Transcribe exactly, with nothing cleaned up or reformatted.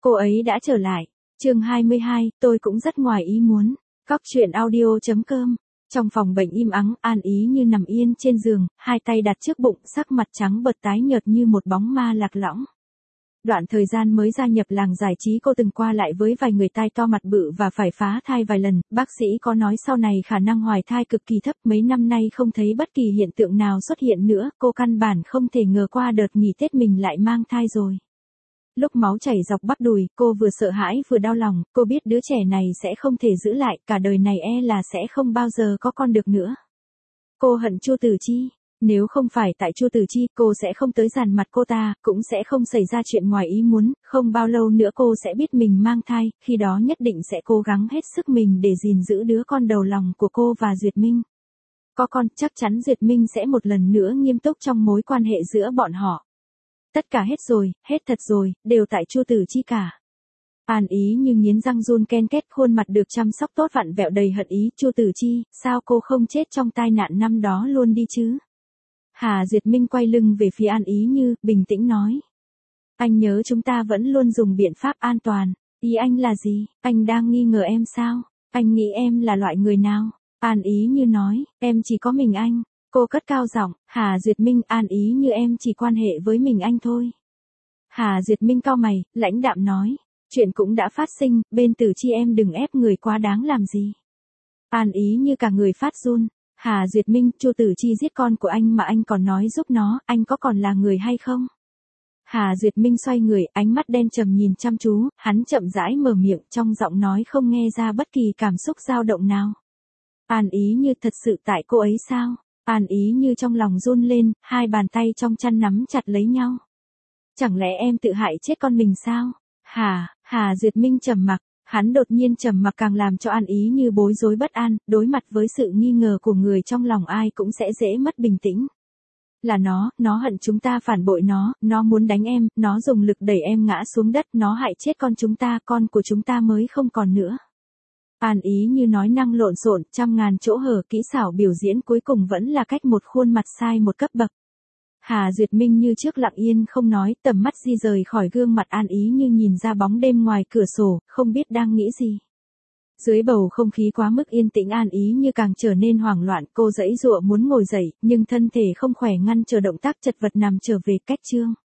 Cô ấy đã trở lại. Chương hai mươi hai, tôi cũng rất ngoài ý muốn. Cóc truyện audio chấm com. Trong phòng bệnh im ắng, An Ý Như nằm yên trên giường, hai tay đặt trước bụng, sắc mặt trắng bệch tái nhợt như một bóng ma lạc lõng. Đoạn thời gian mới gia nhập làng giải trí cô từng qua lại với vài người tai to mặt bự và phải phá thai vài lần, bác sĩ có nói sau này khả năng hoài thai cực kỳ thấp, mấy năm nay không thấy bất kỳ hiện tượng nào xuất hiện nữa, cô căn bản không thể ngờ qua đợt nghỉ Tết mình lại mang thai rồi. Lúc máu chảy dọc bắp đùi, cô vừa sợ hãi vừa đau lòng, cô biết đứa trẻ này sẽ không thể giữ lại, cả đời này e là sẽ không bao giờ có con được nữa. Cô hận Chu Tử Chi. Nếu không phải tại Chu Tử Chi, cô sẽ không tới dàn mặt cô ta, cũng sẽ không xảy ra chuyện ngoài ý muốn, không bao lâu nữa cô sẽ biết mình mang thai, khi đó nhất định sẽ cố gắng hết sức mình để gìn giữ đứa con đầu lòng của cô và Duyệt Minh. Có con, chắc chắn Duyệt Minh sẽ một lần nữa nghiêm túc trong mối quan hệ giữa bọn họ. Tất cả hết rồi, hết thật rồi, đều tại Chu Tử Chi cả. An Ý Như nghiến răng run ken két, khuôn mặt được chăm sóc tốt vặn vẹo đầy hận ý. Chu Tử Chi, sao cô không chết trong tai nạn năm đó luôn đi chứ? Hà Duyệt Minh quay lưng về phía An Ý Như, bình tĩnh nói. Anh nhớ chúng ta vẫn luôn dùng biện pháp an toàn. Ý anh là gì? Anh đang nghi ngờ em sao? Anh nghĩ em là loại người nào? An Ý Như nói, em chỉ có mình anh. Cô cất cao giọng, Hà Duyệt Minh, An Ý Như em chỉ quan hệ với mình anh thôi. Hà Duyệt Minh cau mày, lãnh đạm nói, chuyện cũng đã phát sinh, bên Tử Chi em đừng ép người quá đáng làm gì. An Ý Như cả người phát run. Hà Duyệt Minh, Chu Tử Chi giết con của anh mà anh còn nói giúp nó, anh có còn là người hay không? Hà Duyệt Minh xoay người, ánh mắt đen trầm nhìn chăm chú, hắn chậm rãi mở miệng, trong giọng nói không nghe ra bất kỳ cảm xúc dao động nào. An Ý Như, thật sự tại cô ấy sao? An Ý Như trong lòng run lên, hai bàn tay trong chăn nắm chặt lấy nhau. Chẳng lẽ em tự hại chết con mình sao? Hà, Hà Duyệt Minh trầm mặc. Hắn đột nhiên trầm mặc càng làm cho An Ý Như bối rối bất an, đối mặt với sự nghi ngờ của người trong lòng ai cũng sẽ dễ mất bình tĩnh. Là nó, nó hận chúng ta phản bội nó, nó muốn đánh em, nó dùng lực đẩy em ngã xuống đất, nó hại chết con chúng ta, con của chúng ta mới không còn nữa. An Ý Như nói năng lộn xộn, trăm ngàn chỗ hở, kỹ xảo biểu diễn cuối cùng vẫn là cách một khuôn mặt sai một cấp bậc. Hà Duyệt Minh như trước lặng yên không nói, tầm mắt di rời khỏi gương mặt An Ý Như nhìn ra bóng đêm ngoài cửa sổ, không biết đang nghĩ gì. Dưới bầu không khí quá mức yên tĩnh, An Ý Như càng trở nên hoảng loạn, cô giãy giụa muốn ngồi dậy, nhưng thân thể không khỏe ngăn chờ động tác chật vật nằm trở về cách chương.